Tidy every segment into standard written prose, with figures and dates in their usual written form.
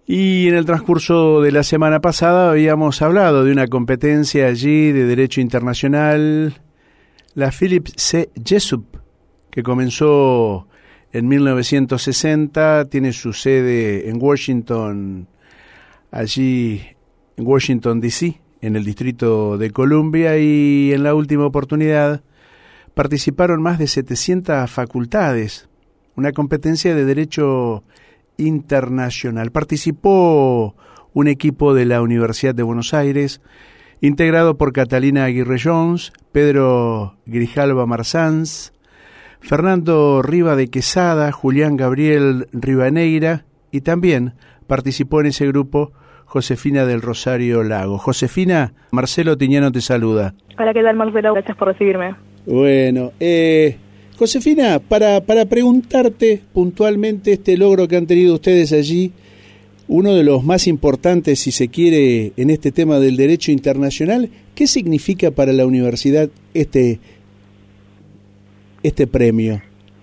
Y en el transcurso de la semana pasada habíamos hablado de una competencia allí de Derecho Internacional, la Philip C. Jessup, que comenzó en 1960, tiene su sede en Washington, allí en Washington, D.C., en el Distrito de Columbia, y en la última oportunidad participaron más de 700 facultades, una competencia de Derecho Internacional. Participó un equipo de la Universidad de Buenos Aires, integrado por Catalina Aguirre Jones, Pedro Grijalva Marzans, Fernando Riva de Quesada, Julián Gabriel Rivaneira, y también participó en ese grupo Josefina del Rosario Lago. Josefina, Marcelo Tiñano te saluda. Hola, ¿qué tal, Marcelo? Gracias por recibirme. Bueno, Josefina, para preguntarte puntualmente este logro que han tenido ustedes allí, uno de los más importantes, si se quiere, en este tema del derecho internacional, ¿qué significa para la universidad este premio?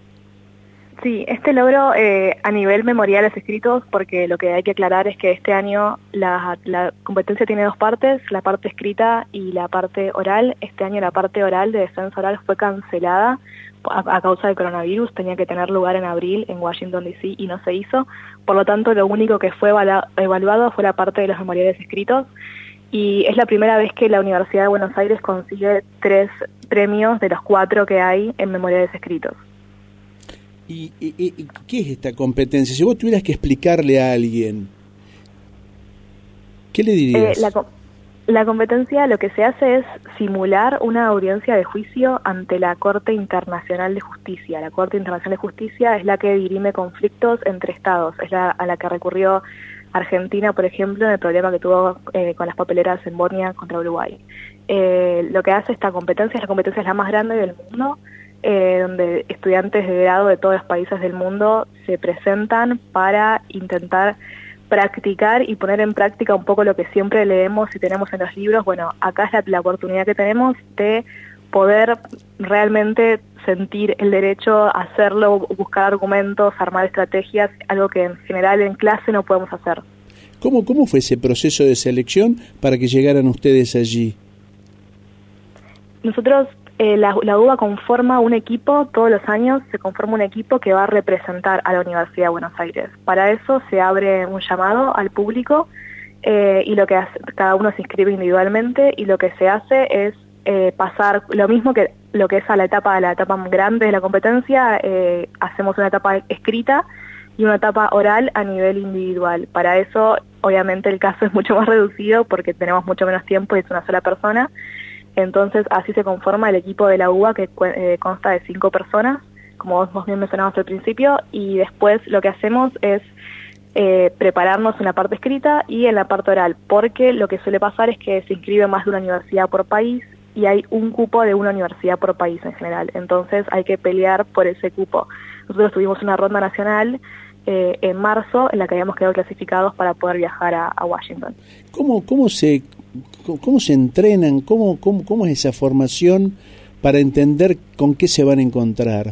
Sí, este logro a nivel memoriales escritos, porque lo que hay que aclarar es que este año la competencia tiene dos partes, la parte escrita y la parte oral. Este año la parte oral de defensa oral fue cancelada a causa del coronavirus, tenía que tener lugar en abril en Washington, D.C. y no se hizo. Por lo tanto, lo único que fue evaluado fue la parte de los memoriales escritos, y es la primera vez que la Universidad de Buenos Aires consigue 3 premios de los 4 que hay en memoriales escritos. ¿Y qué es esta competencia? Si vos tuvieras que explicarle a alguien, ¿qué le dirías? La competencia, lo que se hace es simular una audiencia de juicio ante la Corte Internacional de Justicia. La Corte Internacional de Justicia es la que dirime conflictos entre estados, es a la que recurrió Argentina, por ejemplo, en el problema que tuvo con las papeleras en Bosnia contra Uruguay. Lo que hace esta competencia es la más grande del mundo, donde estudiantes de grado de todos los países del mundo se presentan para intentar practicar y poner en práctica un poco lo que siempre leemos y tenemos en los libros. Bueno, acá es la oportunidad que tenemos de poder realmente sentir el derecho, hacerlo, buscar argumentos, armar estrategias, algo que en general en clase no podemos hacer. ¿Cómo fue ese proceso de selección para que llegaran ustedes allí? Nosotros, la UBA conforma un equipo, todos los años se conforma un equipo que va a representar a la Universidad de Buenos Aires. Para eso se abre un llamado al público y lo que hace, cada uno se inscribe individualmente, y lo que se hace es pasar lo mismo que lo que es la etapa grande de la competencia. Hacemos una etapa escrita y una etapa oral a nivel individual. Para eso, obviamente, el caso es mucho más reducido porque tenemos mucho menos tiempo y es una sola persona. Entonces, así se conforma el equipo de la UBA, que consta de 5 personas, como vos bien mencionabas al principio, y después lo que hacemos es prepararnos en la parte escrita y en la parte oral, porque lo que suele pasar es que se inscribe más de una universidad por país y hay un cupo de una universidad por país en general, entonces hay que pelear por ese cupo. Nosotros tuvimos una ronda nacional en marzo en la que habíamos quedado clasificados para poder viajar a Washington. ¿Cómo se entrenan? ¿Cómo es esa formación para entender con qué se van a encontrar?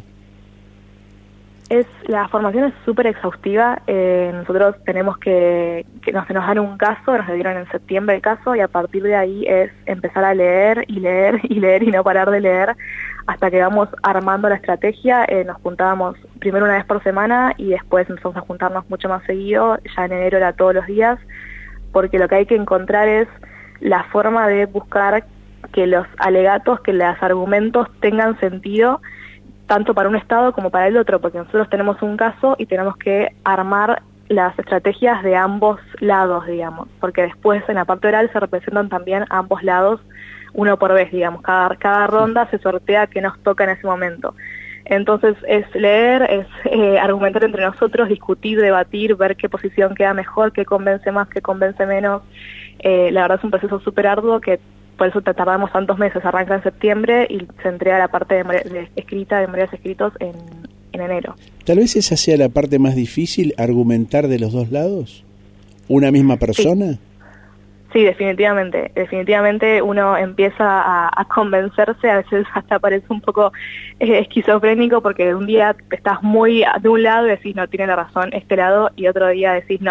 La formación es súper exhaustiva. Nosotros tenemos que nos dan un caso, nos dieron en septiembre el caso, y a partir de ahí es empezar a leer y leer y leer y no parar de leer hasta que vamos armando la estrategia. Nos juntábamos primero una vez por semana y después empezamos a juntarnos mucho más seguido. Ya en enero era todos los días, porque lo que hay que encontrar es la forma de buscar que los alegatos, que los argumentos tengan sentido tanto para un estado como para el otro, porque nosotros tenemos un caso y tenemos que armar las estrategias de ambos lados, digamos, porque después en la parte oral se representan también ambos lados, uno por vez, digamos, cada ronda se sortea qué nos toca en ese momento. Entonces es leer, es argumentar entre nosotros, discutir, debatir, ver qué posición queda mejor, qué convence más, qué convence menos. La verdad es un proceso súper arduo que por eso tardamos tantos meses. Arranca en septiembre y se entrega la parte escrita de memoriales escritos en enero. Tal vez esa sea la parte más difícil, argumentar de los dos lados, una misma persona. Sí, definitivamente. Definitivamente uno empieza a convencerse, a veces hasta parece un poco esquizofrénico, porque un día estás muy de un lado y decís, no, tiene la razón este lado, y otro día decís, no,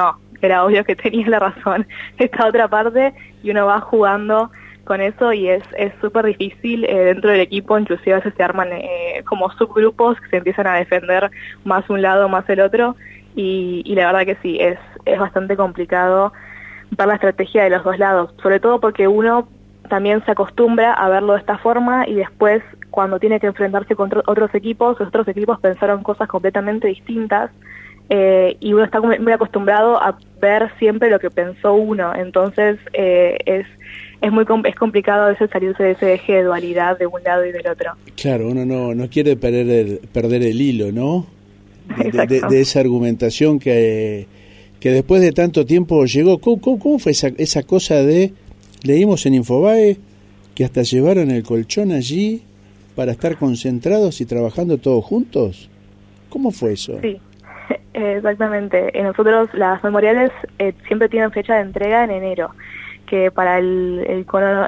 era obvio que tenía la razón esta otra parte, y uno va jugando con eso y es súper difícil dentro del equipo. Inclusive a veces se arman como subgrupos que se empiezan a defender más un lado más el otro, y la verdad que sí, es bastante complicado ver la estrategia de los dos lados, sobre todo porque uno también se acostumbra a verlo de esta forma y después cuando tiene que enfrentarse con otros equipos, los otros equipos pensaron cosas completamente distintas, y uno está muy acostumbrado a ver siempre lo que pensó uno. Entonces es complicado a veces salirse de ese eje de dualidad de un lado y del otro. Claro, uno no quiere perder el hilo, ¿no? De esa argumentación que después de tanto tiempo llegó. ¿Cómo fue esa cosa de, leímos en Infobae, que hasta llevaron el colchón allí para estar concentrados y trabajando todos juntos? ¿Cómo fue eso? Sí, exactamente. Nosotros las memoriales siempre tienen fecha de entrega en enero, que para el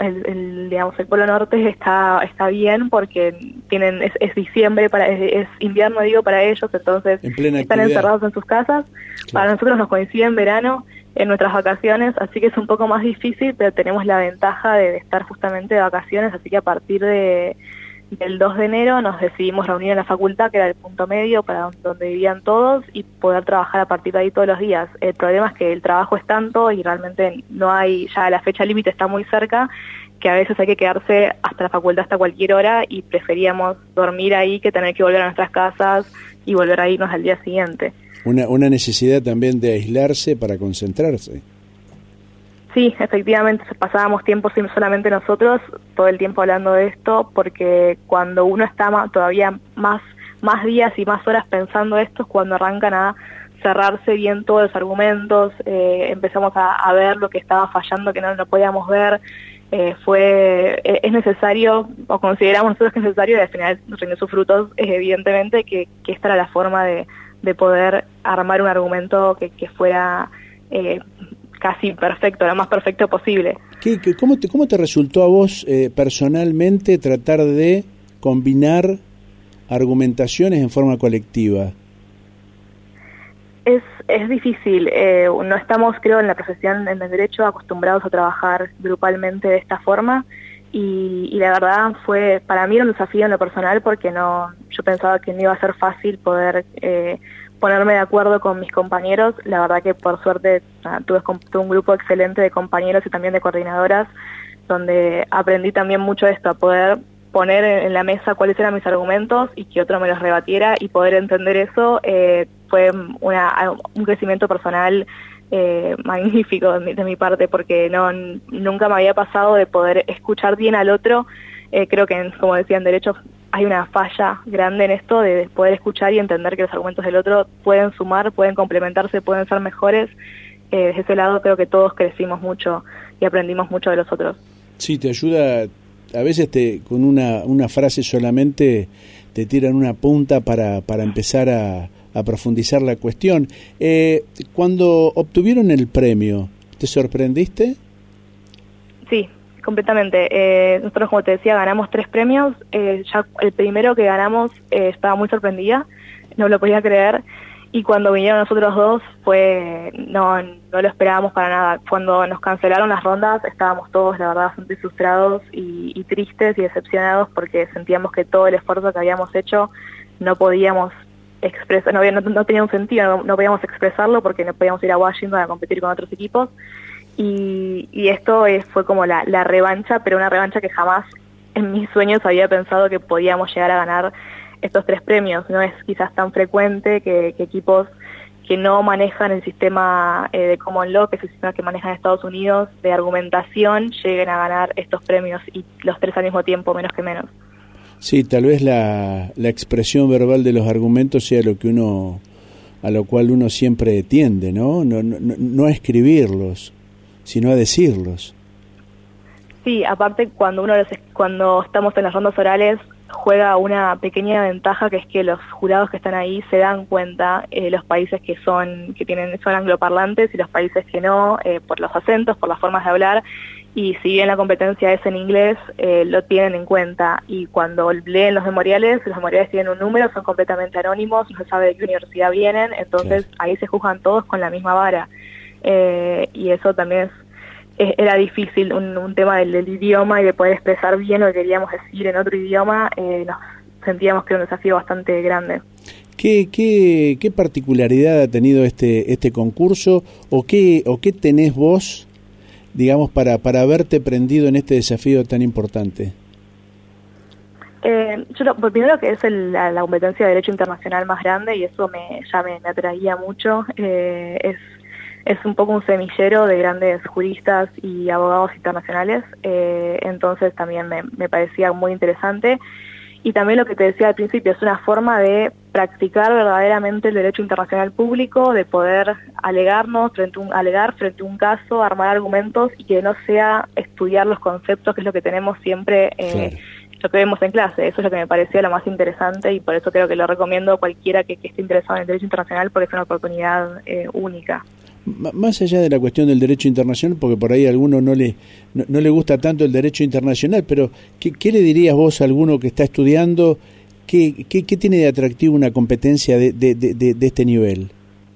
Polo Norte está bien porque es diciembre, es invierno para ellos, entonces están encerrados en sus casas. Claro. Para nosotros nos coincide en verano, en nuestras vacaciones, así que es un poco más difícil, pero tenemos la ventaja de estar justamente de vacaciones, así que a partir del 2 de enero nos decidimos reunir en la facultad, que era el punto medio para donde vivían todos, y poder trabajar a partir de ahí todos los días. El problema es que el trabajo es tanto y realmente no hay, ya la fecha límite está muy cerca, que a veces hay que quedarse hasta la facultad hasta cualquier hora, y preferíamos dormir ahí que tener que volver a nuestras casas y volver a irnos al día siguiente. Una necesidad también de aislarse para concentrarse. Sí, efectivamente, pasábamos tiempo solamente nosotros, todo el tiempo hablando de esto, porque cuando uno está todavía más días y más horas pensando esto, es cuando arrancan a cerrarse bien todos los argumentos, empezamos a ver lo que estaba fallando, que no lo podíamos ver. Es necesario, o consideramos nosotros que es necesario, y al final rindió sus frutos, evidentemente, que esta era la forma de poder armar un argumento que fuera casi perfecto, lo más perfecto posible. ¿Cómo te resultó a vos personalmente tratar de combinar argumentaciones en forma colectiva? Es difícil, no estamos, creo, en la profesión, en el derecho, acostumbrados a trabajar grupalmente de esta forma, y la verdad para mí era un desafío en lo personal, porque yo pensaba que no iba a ser fácil poder ponerme de acuerdo con mis compañeros. La verdad que por suerte tuve un grupo excelente de compañeros y también de coordinadoras, donde aprendí también mucho esto, a poder poner en la mesa cuáles eran mis argumentos y que otro me los rebatiera, y poder entender eso fue un crecimiento personal magnífico de mi parte, porque nunca me había pasado de poder escuchar bien al otro. Creo que, como decía, en derecho hay una falla grande en esto de poder escuchar y entender que los argumentos del otro pueden sumar, pueden complementarse, pueden ser mejores. Desde ese lado creo que todos crecimos mucho y aprendimos mucho de los otros. Sí, te ayuda. A veces con una frase solamente te tiran una punta para empezar a profundizar la cuestión. Cuando obtuvieron el premio, ¿te sorprendiste? Sí, completamente. Nosotros, como te decía, ganamos 3 premios. Ya el primero que ganamos estaba muy sorprendida, no lo podía creer. Y cuando vinieron los otros 2 no lo esperábamos para nada. Cuando nos cancelaron las rondas estábamos todos, la verdad, bastante frustrados y tristes y decepcionados, porque sentíamos que todo el esfuerzo que habíamos hecho no podíamos expresar, no tenía un sentido, no podíamos expresarlo porque no podíamos ir a Washington a competir con otros equipos. Y esto fue como la revancha, pero una revancha que jamás en mis sueños había pensado que podíamos llegar a ganar estos 3 premios. No es quizás tan frecuente que equipos que no manejan el sistema de Common Law, que es el sistema que manejan Estados Unidos, de argumentación, lleguen a ganar estos premios, y los 3 al mismo tiempo, menos que menos. Sí, tal vez la expresión verbal de los argumentos sea a lo cual uno siempre tiende, ¿no? No a escribirlos, sino a decirlos. Sí, aparte cuando estamos en las rondas orales juega una pequeña ventaja, que es que los jurados que están ahí se dan cuenta, los países que son angloparlantes y los países que no, por los acentos, por las formas de hablar, y si bien la competencia es en inglés, lo tienen en cuenta, y cuando leen los memoriales tienen un número, son completamente anónimos, no se sabe de qué universidad vienen, entonces claro, ahí se juzgan todos con la misma vara. y eso también era difícil, un tema del idioma y de poder expresar bien lo que queríamos decir en otro idioma, nos sentíamos que era un desafío bastante grande. ¿Qué particularidad ha tenido este concurso o qué tenés vos, digamos, para haberte prendido en este desafío tan importante? Primero que es la competencia de Derecho Internacional más grande y eso me atraía mucho. Es un poco un semillero de grandes juristas y abogados internacionales, entonces también me parecía muy interesante. Y también lo que te decía al principio, es una forma de practicar verdaderamente el derecho internacional público, de poder alegar frente a un caso, armar argumentos y que no sea estudiar los conceptos, que es lo que tenemos siempre, Claro. lo que vemos en clase. Eso es lo que me parecía lo más interesante y por eso creo que lo recomiendo a cualquiera que esté interesado en el derecho internacional, porque es una oportunidad única. Más allá de la cuestión del derecho internacional, porque por ahí a alguno no le gusta tanto el derecho internacional, pero ¿qué le dirías vos a alguno que está estudiando? ¿Qué tiene de atractivo una competencia de este nivel?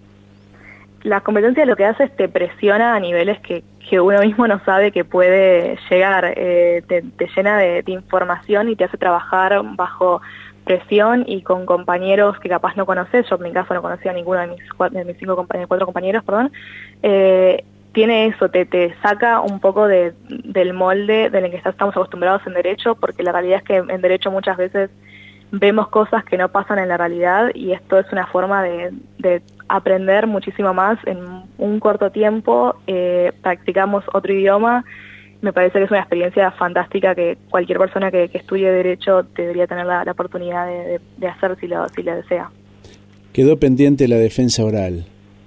La competencia lo que hace es te presiona a niveles que uno mismo no sabe que puede llegar, te llena de información y te hace trabajar bajo presión y con compañeros que capaz no conoces. Yo en mi caso no conocía a ninguno de mis cuatro compañeros, tiene eso, te saca un poco del molde del que estamos acostumbrados en derecho, porque la realidad es que en derecho muchas veces vemos cosas que no pasan en la realidad y esto es una forma de aprender muchísimo más en un corto tiempo. Practicamos otro idioma. Me parece que es una experiencia fantástica que cualquier persona que estudie Derecho debería tener la oportunidad de hacer si lo desea. Quedó pendiente la defensa oral.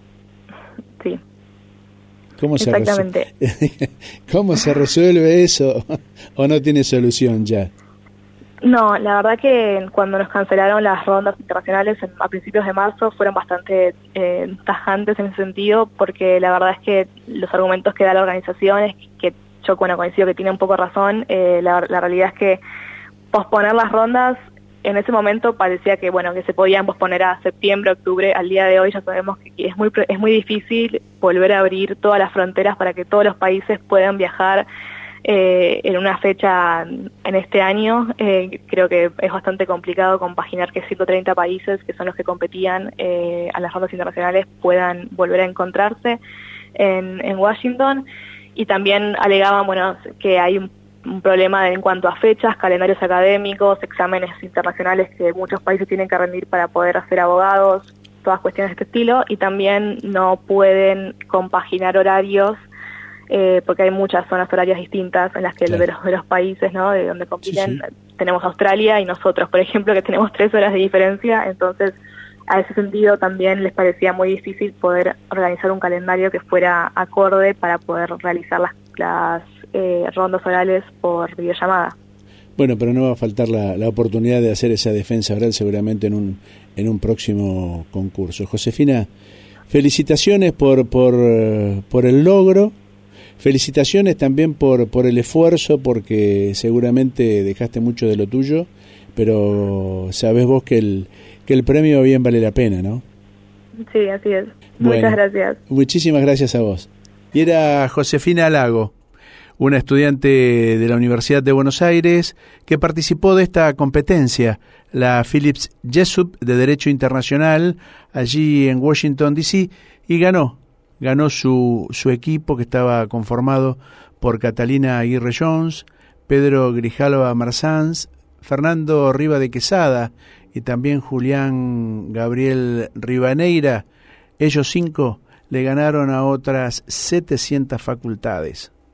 Sí. Exactamente. ¿Cómo se resuelve eso? ¿O no tiene solución ya? No, la verdad que cuando nos cancelaron las rondas internacionales a principios de marzo fueron bastante tajantes en ese sentido, porque la verdad es que los argumentos que da la organización es que yo coincido que tiene un poco razón. La realidad es que posponer las rondas en ese momento parecía que se podían posponer a septiembre, octubre. Al día de hoy ya sabemos que es muy difícil volver a abrir todas las fronteras para que todos los países puedan viajar en una fecha en este año. Creo que es bastante complicado compaginar que 130 países, que son los que competían a las rondas internacionales, puedan volver a encontrarse en Washington. Y también alegaban que hay un problema en cuanto a fechas, calendarios académicos, exámenes internacionales que muchos países tienen que rendir para poder ser abogados, todas cuestiones de este estilo, y también no pueden compaginar horarios porque hay muchas zonas horarias distintas en las que de los países, ¿no?, de donde compiten. Sí. Tenemos Australia y nosotros, por ejemplo, que tenemos 3 horas de diferencia. Entonces a ese sentido también les parecía muy difícil poder organizar un calendario que fuera acorde para poder realizar las rondas orales por videollamada. Bueno, pero no va a faltar la oportunidad de hacer esa defensa oral seguramente en un próximo concurso. Josefina, felicitaciones por el logro, felicitaciones también por el esfuerzo, porque seguramente dejaste mucho de lo tuyo, pero sabés vos que el premio bien vale la pena, ¿no? Sí, así es. Muchas gracias. Muchísimas gracias a vos. Y era Josefina Lago, una estudiante de la Universidad de Buenos Aires que participó de esta competencia, la Phillips Jessup de Derecho Internacional, allí en Washington, D.C., y ganó su equipo, que estaba conformado por Catalina Aguirre Jones, Pedro Grijalva Marzans, Fernando Riva de Quesada y también Julián Gabriel Rivaneira. Ellos 5 le ganaron a otras 700 facultades.